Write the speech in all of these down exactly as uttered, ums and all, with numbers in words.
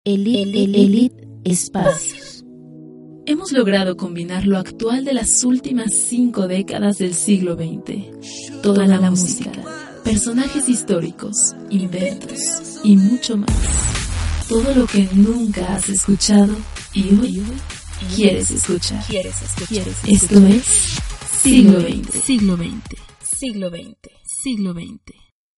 Elite, Elite Espacios. Hemos logrado combinar lo actual de las últimas cinco décadas del siglo veinte. Toda la, la música, personajes históricos, inventos y mucho más. Todo lo que nunca has escuchado y hoy quieres escuchar. ¿Quieres escuchar? Esto es Siglo veinte. Siglo veinte. Siglo veinte. Siglo veinte.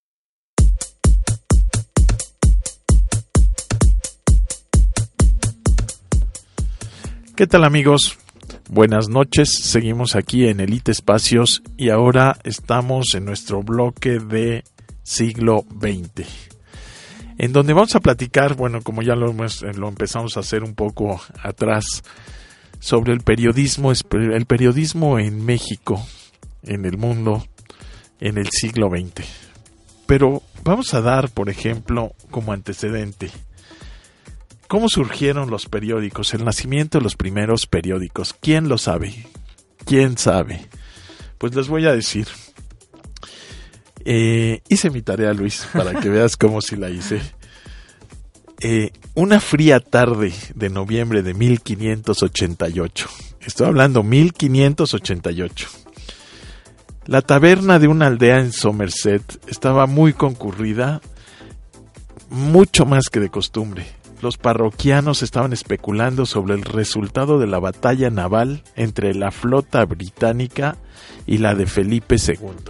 ¿Qué tal, amigos? Buenas noches, seguimos aquí en Elite Espacios y ahora estamos en nuestro bloque de Siglo veinte, en donde vamos a platicar, bueno, como ya lo, hemos, lo empezamos a hacer un poco atrás, sobre el periodismo, el periodismo en México, en el mundo, en el siglo veinte. Pero vamos a dar, por ejemplo, como antecedente, ¿cómo surgieron los periódicos? El nacimiento de los primeros periódicos. ¿Quién lo sabe? ¿Quién sabe? Pues les voy a decir. Eh, hice mi tarea, Luis, para que veas cómo sí la hice. Eh, una fría tarde de noviembre de mil quinientos ochenta y ocho. Estoy hablando mil quinientos ochenta y ocho. La taberna de una aldea en Somerset estaba muy concurrida, mucho más que de costumbre. Los parroquianos estaban especulando sobre el resultado de la batalla naval entre la flota británica y la de Felipe segundo.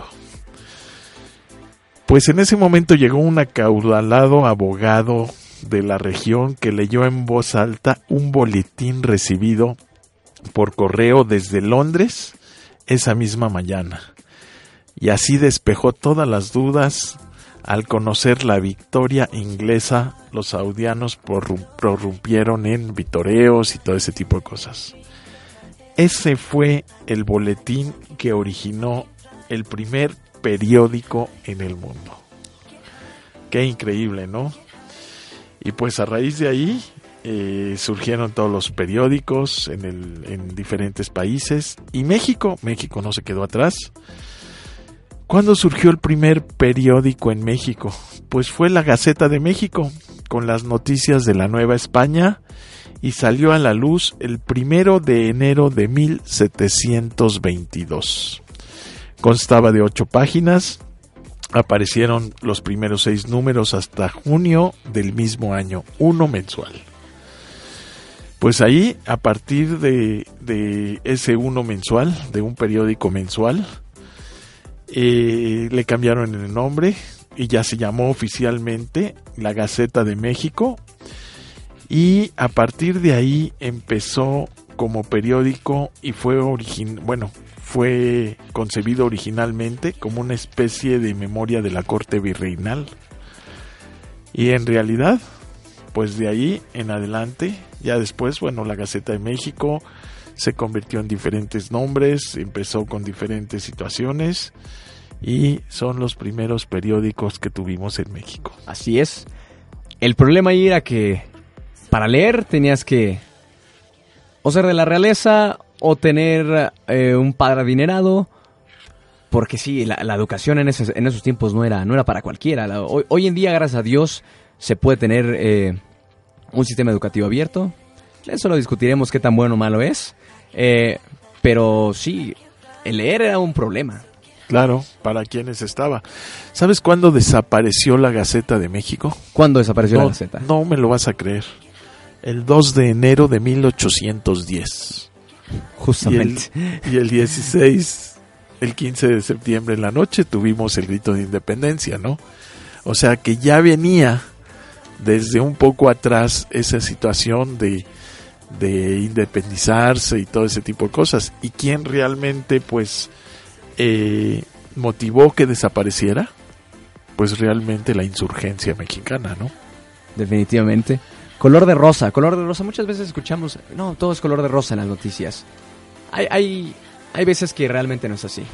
Pues en ese momento llegó un acaudalado abogado de la región que leyó en voz alta un boletín recibido por correo desde Londres esa misma mañana. Y así despejó todas las dudas. Al conocer la victoria inglesa, los saudianos prorrumpieron en vitoreos y todo ese tipo de cosas. Ese fue el boletín que originó el primer periódico en el mundo. Qué increíble, ¿no? Y pues a raíz de ahí eh, surgieron todos los periódicos en, el, en diferentes países. Y México, México no se quedó atrás. ¿Cuándo surgió el primer periódico en México? Pues fue la Gaceta de México, con las noticias de la Nueva España, y salió a la luz el primero de enero de mil setecientos veintidós. Constaba de ocho páginas, aparecieron los primeros seis números hasta junio del mismo año, uno mensual. Pues ahí, a partir de, de ese uno mensual, de un periódico mensual, Eh, le cambiaron el nombre y ya se llamó oficialmente La Gaceta de México, y a partir de ahí empezó como periódico y fue origin- bueno, fue concebido originalmente como una especie de memoria de la corte virreinal, y en realidad pues de ahí en adelante, ya después, bueno, La Gaceta de México se convirtió en diferentes nombres, empezó con diferentes situaciones y son los primeros periódicos que tuvimos en México. Así es. El problema ahí era que para leer tenías que o ser de la realeza o tener eh, un padre adinerado, porque sí, la, la educación en esos, en esos tiempos no era, no era para cualquiera. La, hoy, hoy en día, gracias a Dios, se puede tener eh, un sistema educativo abierto. Eso lo discutiremos qué tan bueno o malo es. Eh, pero sí, el leer era un problema. Claro, para quienes estaba. ¿Sabes cuándo desapareció la Gaceta de México? ¿Cuándo desapareció no, la Gaceta? No me lo vas a creer. El dos de enero de mil ochocientos diez. Justamente. Y el, y el dieciséis, el quince de septiembre en la noche tuvimos el grito de independencia, ¿no? O sea que ya venía desde un poco atrás esa situación de de independizarse y todo ese tipo de cosas. ¿Y quién realmente pues eh, motivó que desapareciera? Pues realmente la insurgencia mexicana, ¿no? Definitivamente. Color de rosa, color de rosa. Muchas veces escuchamos, no, todo es color de rosa en las noticias. Hay, hay, hay veces que realmente no es así.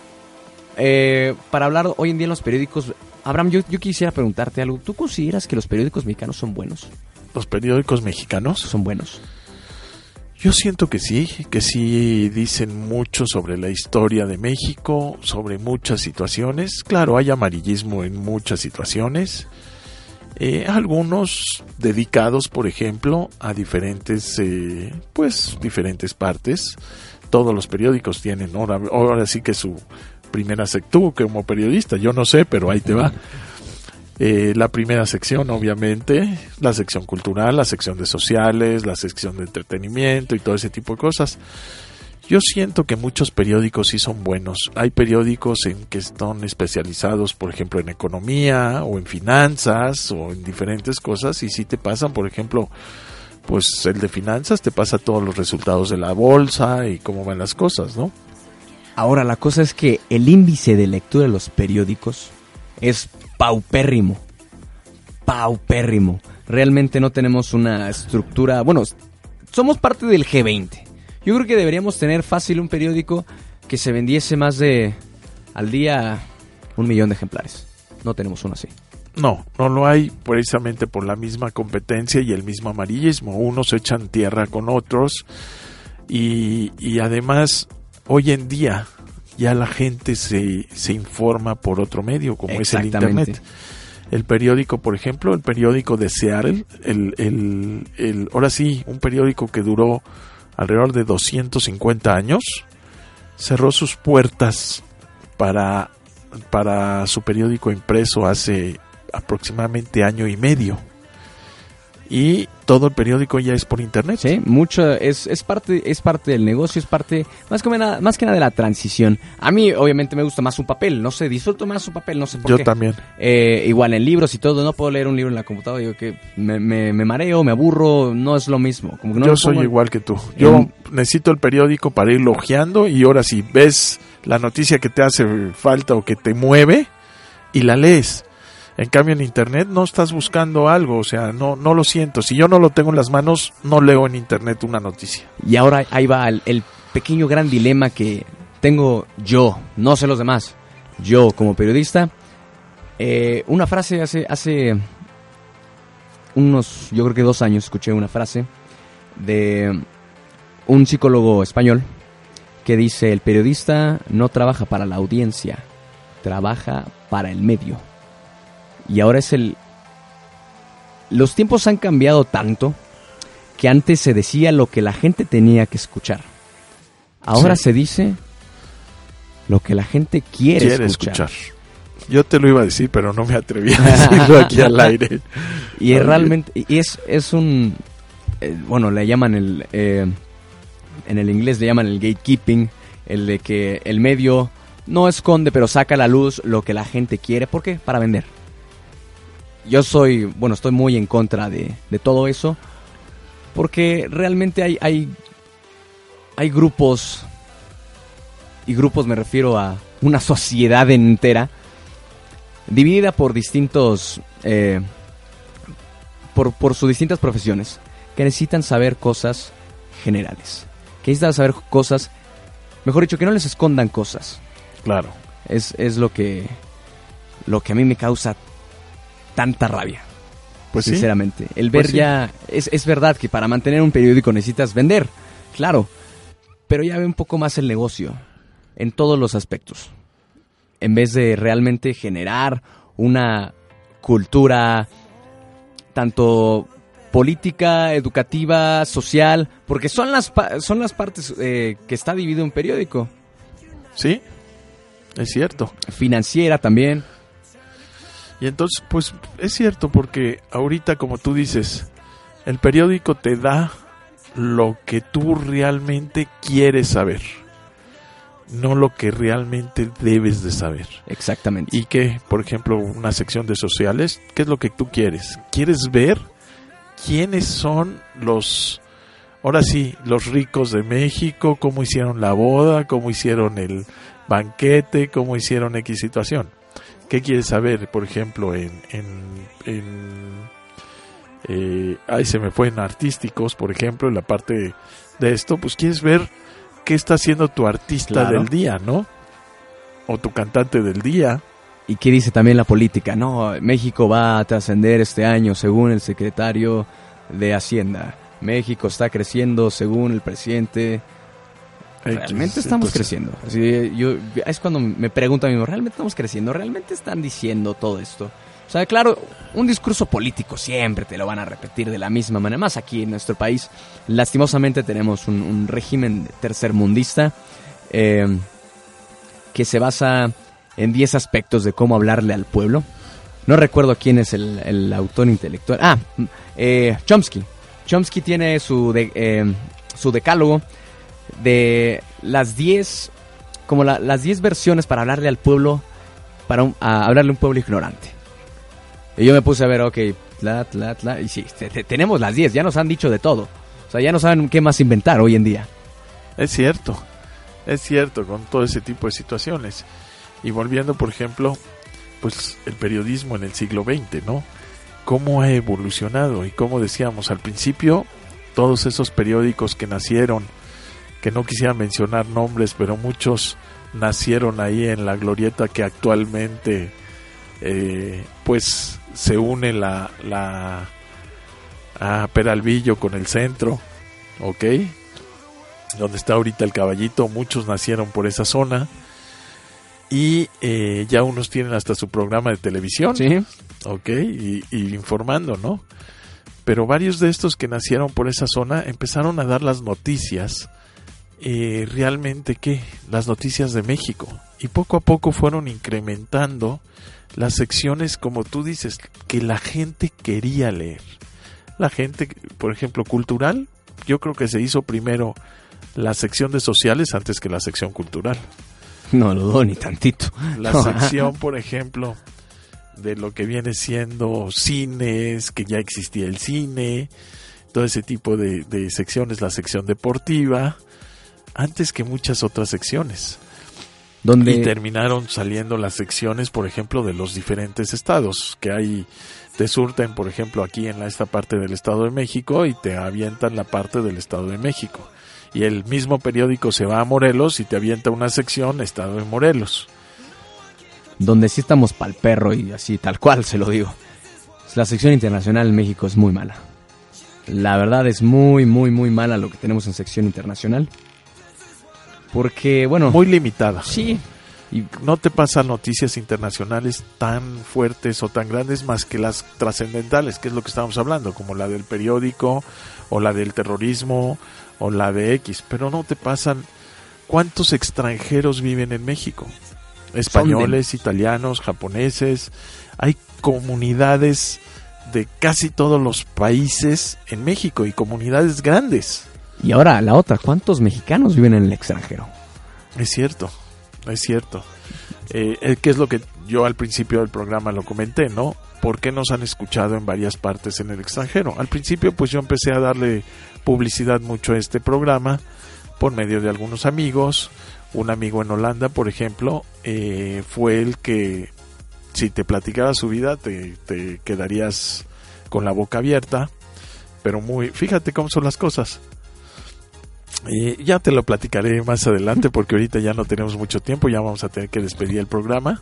Eh, para hablar hoy en día en los periódicos, Abraham, yo, yo quisiera preguntarte algo. ¿Tú consideras que los periódicos mexicanos son buenos? ¿Los periódicos mexicanos? ¿Son buenos? Yo siento que sí, que sí dicen mucho sobre la historia de México, sobre muchas situaciones. Claro, hay amarillismo en muchas situaciones Eh, algunos dedicados, por ejemplo, a diferentes, eh, pues, diferentes partes. Todos los periódicos tienen, ahora, ahora sí que su primera sección, tú como periodista, yo no sé, pero ahí te va. Eh, la primera sección, obviamente, la sección cultural, la sección de sociales, la sección de entretenimiento y todo ese tipo de cosas. Yo siento que muchos periódicos sí son buenos. Hay periódicos en que están especializados, por ejemplo, en economía o en finanzas o en diferentes cosas, y sí te pasan, por ejemplo, pues el de finanzas te pasa todos los resultados de la bolsa y cómo van las cosas, ¿no? Ahora, la cosa es que el índice de lectura de los periódicos es paupérrimo. Paupérrimo. Realmente no tenemos una estructura... Bueno, somos parte del G veinte. Yo creo que deberíamos tener fácil un periódico que se vendiese más de... al día un millón de ejemplares. No tenemos uno así. No, no lo hay precisamente por la misma competencia y el mismo amarillismo. Unos echan tierra con otros y, y además hoy en día ya la gente se, se informa por otro medio como es el internet. El periódico, por ejemplo, el periódico de Seattle, el, el, el, ahora sí, un periódico que duró alrededor de doscientos cincuenta años, cerró sus puertas para, para su periódico impreso hace aproximadamente año y medio. Y todo el periódico ya es por internet. Sí, mucho, es, es parte, es parte del negocio, es parte, más que nada, más que nada de la transición. A mí, obviamente, me gusta más un papel, no sé, disfruto más un papel, no sé por Yo qué. Yo también. Eh, igual en libros y todo, no puedo leer un libro en la computadora, digo que me, me, me mareo, me aburro, no es lo mismo. Como que no Yo soy igual que tú. Yo en... necesito el periódico para irlo hojeando y ahora si ves la noticia que te hace falta o que te mueve y la lees. En cambio en internet no estás buscando algo, o sea, no no lo siento. Si yo no lo tengo en las manos, no leo en internet una noticia. Y ahora ahí va el, el pequeño gran dilema que tengo yo, no sé los demás. Yo como periodista, eh, una frase hace hace unos, yo creo que dos años, escuché una frase de un psicólogo español que dice: el periodista no trabaja para la audiencia, trabaja para el medio. Y ahora es el... Los tiempos han cambiado tanto que antes se decía lo que la gente tenía que escuchar. Ahora sí. Se dice lo que la gente quiere, quiere escuchar. escuchar. Yo te lo iba a decir, pero no me atreví a decirlo aquí al aire. Y es realmente... Y es, es un... Eh, bueno, le llaman el... Eh, en el inglés le llaman el gatekeeping, el de que el medio no esconde, pero saca a la luz lo que la gente quiere. ¿Por qué? Para vender. Yo soy, bueno, estoy muy en contra de, de todo eso, porque realmente hay, hay, hay grupos, y grupos me refiero a una sociedad entera, dividida por distintos, eh, por, por sus distintas profesiones, que necesitan saber cosas generales, que necesitan saber cosas, mejor dicho, que no les escondan cosas. Claro. Es, es lo que, lo que a mí me causa tanta rabia, pues sinceramente. Sí. El ver pues ya... Sí. Es, es verdad que para mantener un periódico necesitas vender, claro, pero ya ve un poco más el negocio, en todos los aspectos. En vez de realmente generar una cultura, tanto política, educativa, social, porque son las, son las partes eh, que está dividido un periódico. Sí, es cierto. Financiera también. Y entonces, pues, es cierto, porque ahorita, como tú dices, el periódico te da lo que tú realmente quieres saber, no lo que realmente debes de saber. Exactamente. Y que, por ejemplo, una sección de sociales, ¿qué es lo que tú quieres? ¿Quieres ver quiénes son los, ahora sí, los ricos de México, cómo hicieron la boda, cómo hicieron el banquete, cómo hicieron X situación? ¿Qué quieres saber, por ejemplo, en... en, en eh, ahí se me fue en artísticos, por ejemplo, en la parte de, de esto, pues quieres ver qué está haciendo tu artista claro. del día, ¿no? O tu cantante del día. ¿Y qué dice también la política? No, México va a trascender este año, según el secretario de Hacienda. México está creciendo, según el presidente... Realmente estamos Entonces, creciendo. Así, yo, es cuando me pregunto a mí mismo, ¿realmente estamos creciendo? ¿Realmente están diciendo todo esto? O sea, claro, un discurso político siempre te lo van a repetir de la misma manera. Más aquí en nuestro país, lastimosamente tenemos un, un régimen tercermundista eh, que se basa en diez aspectos de cómo hablarle al pueblo. No recuerdo quién es el, el autor intelectual. Ah, eh, Chomsky. Chomsky tiene su, de, eh, su decálogo de las diez, como la, las diez versiones para hablarle al pueblo, para un, a hablarle a un pueblo ignorante. Y yo me puse a ver, ok, tla, tla, tla, y sí, te, te, tenemos las diez, ya nos han dicho de todo. O sea, ya no saben qué más inventar hoy en día. Es cierto, es cierto, con todo ese tipo de situaciones. Y volviendo, por ejemplo, pues el periodismo en el siglo veinte, ¿no? Cómo ha evolucionado y como decíamos al principio, todos esos periódicos que nacieron, que no quisiera mencionar nombres, pero muchos nacieron ahí en la glorieta que actualmente, eh, pues, se une la, la a Peralvillo con el centro, ¿ok? Donde está ahorita el Caballito, muchos nacieron por esa zona. Y eh, ya unos tienen hasta su programa de televisión, sí, ok, y, y informando, ¿no? Pero varios de estos que nacieron por esa zona empezaron a dar las noticias, eh, realmente, ¿qué? Las noticias de México. Y poco a poco fueron incrementando las secciones, como tú dices, que la gente quería leer. La gente, por ejemplo, cultural, yo creo que se hizo primero la sección de sociales antes que la sección cultural. No lo dudo ni tantito. La sección, por ejemplo, de lo que viene siendo cines, que ya existía el cine, todo ese tipo de, de secciones, la sección deportiva, antes que muchas otras secciones. Donde... Y terminaron saliendo las secciones, por ejemplo, de los diferentes estados, que hay, te surten, por ejemplo, aquí en la, esta parte del Estado de México y te avientan la parte del Estado de México. Y el mismo periódico se va a Morelos y te avienta una sección Estado de Morelos. Donde sí estamos pa'l perro y así, tal cual se lo digo. La sección internacional en México es muy mala. La verdad es muy, muy, muy mala lo que tenemos en sección internacional. Porque, bueno... Muy limitada. Sí. Y no te pasan noticias internacionales tan fuertes o tan grandes más que las trascendentales, que es lo que estamos hablando, como la del periódico o la del terrorismo o la de X, pero no te pasan cuántos extranjeros viven en México, españoles, italianos, japoneses, hay comunidades de casi todos los países en México y comunidades grandes. Y ahora la otra, ¿cuántos mexicanos viven en el extranjero? Es cierto, es cierto. Eh, ¿Qué es lo que yo al principio del programa lo comenté, no? ¿Por qué nos han escuchado en varias partes en el extranjero? Al principio pues yo empecé a darle publicidad mucho a este programa por medio de algunos amigos. Un amigo en Holanda, por ejemplo, eh, fue el que, si te platicara su vida, te, te quedarías con la boca abierta. Pero muy, fíjate cómo son las cosas. Eh, ya te lo platicaré más adelante porque ahorita ya no tenemos mucho tiempo, ya vamos a tener que despedir el programa.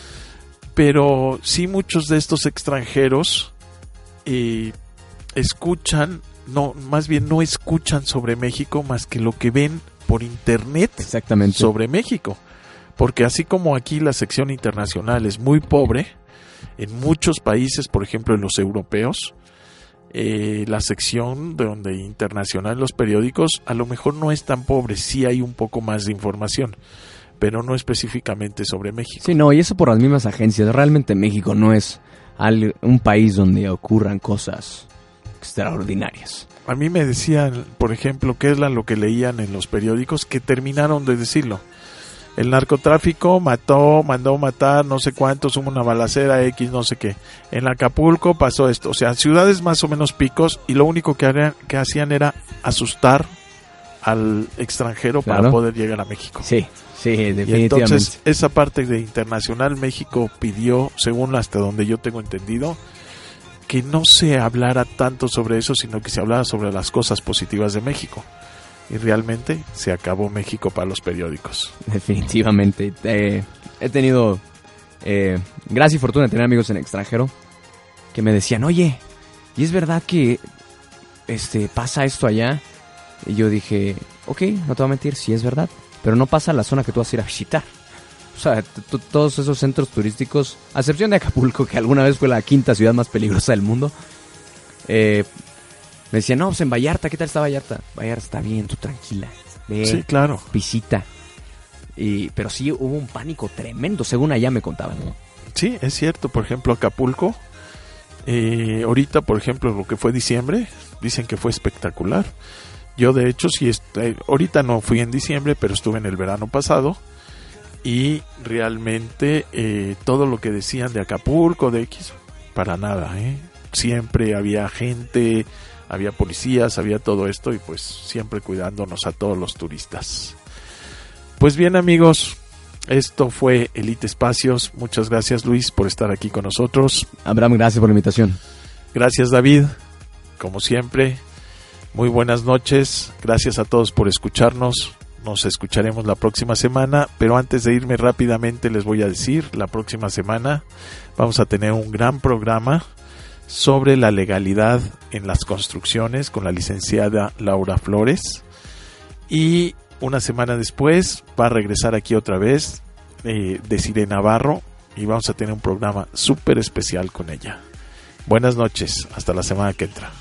Pero sí, muchos de estos extranjeros eh, escuchan, no, más bien no escuchan sobre México más que lo que ven por internet. Exactamente. Sobre México. Porque así como aquí la sección internacional es muy pobre, en muchos países, por ejemplo en los europeos, eh, la sección de donde internacional los periódicos a lo mejor no es tan pobre, sí hay un poco más de información, pero no específicamente sobre México. Sí, no, y eso por las mismas agencias. Realmente México no es un país donde ocurran cosas extraordinarias. A mí me decían, por ejemplo, que es lo que leían en los periódicos, que terminaron de decirlo. El narcotráfico mató, mandó matar no sé cuántos, hubo una balacera X, no sé qué. En Acapulco pasó esto. O sea, ciudades más o menos picos, y lo único que, harían, que hacían era asustar al extranjero, claro, para poder llegar a México. Sí, sí, definitivamente. Y entonces, esa parte de internacional, México pidió, según hasta donde yo tengo entendido, que no se hablara tanto sobre eso, sino que se hablara sobre las cosas positivas de México. Y realmente se acabó México para los periódicos. Definitivamente. Eh, he tenido eh, gracia y fortuna de tener amigos en el extranjero que me decían, oye, ¿y es verdad que este pasa esto allá? Y yo dije, ok, no te voy a mentir, sí es verdad, pero no pasa en la zona que tú vas a ir a visitar. O sea, t- t- todos esos centros turísticos, a excepción de Acapulco, que alguna vez fue la quinta ciudad más peligrosa del mundo, eh, me decían, no, pues en Vallarta, ¿qué tal está Vallarta? Vallarta está bien, tú tranquila, ve, Sí, claro. visita. Y, pero sí hubo un pánico tremendo, según allá me contaban. Sí, es cierto. Por ejemplo, Acapulco, eh, ahorita, por ejemplo, lo que fue diciembre, dicen que fue espectacular. Yo, de hecho, sí, est- eh, ahorita no fui en diciembre, pero estuve en el verano pasado. Y realmente eh, todo lo que decían de Acapulco, de X, para nada, ¿eh? Siempre había gente, había policías, había todo esto y pues siempre cuidándonos a todos los turistas. Pues bien, amigos, esto fue Elite Espacios. Muchas gracias, Luis, por estar aquí con nosotros. Abraham, gracias por la invitación. Gracias, David, como siempre. Muy buenas noches. Gracias a todos por escucharnos. Nos escucharemos la próxima semana, pero antes de irme rápidamente les voy a decir, la próxima semana vamos a tener un gran programa sobre la legalidad en las construcciones con la licenciada Laura Flores. Y una semana después va a regresar aquí otra vez eh, Desiree Navarro y vamos a tener un programa súper especial con ella. Buenas noches, hasta la semana que entra.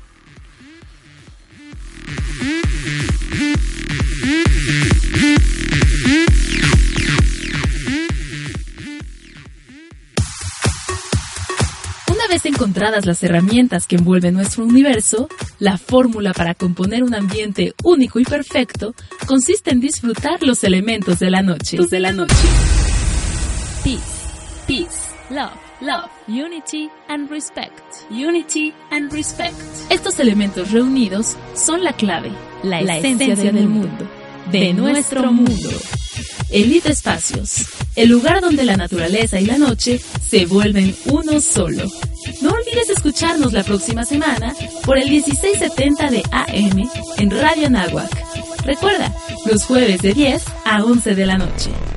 Una vez encontradas las herramientas que envuelven nuestro universo, la fórmula para componer un ambiente único y perfecto consiste en disfrutar los elementos de la noche. De la noche. Peace, peace, love, love, unity and respect, unity and respect. Estos elementos reunidos son la clave, la, La esencia, esencia del del mundo, de nuestro mundo. Elite Espacios, el lugar donde la naturaleza y la noche se vuelven uno solo. No olvides escucharnos la próxima semana por el dieciséis setenta de A M en Radio Anáhuac. Recuerda, los jueves de diez a once de la noche.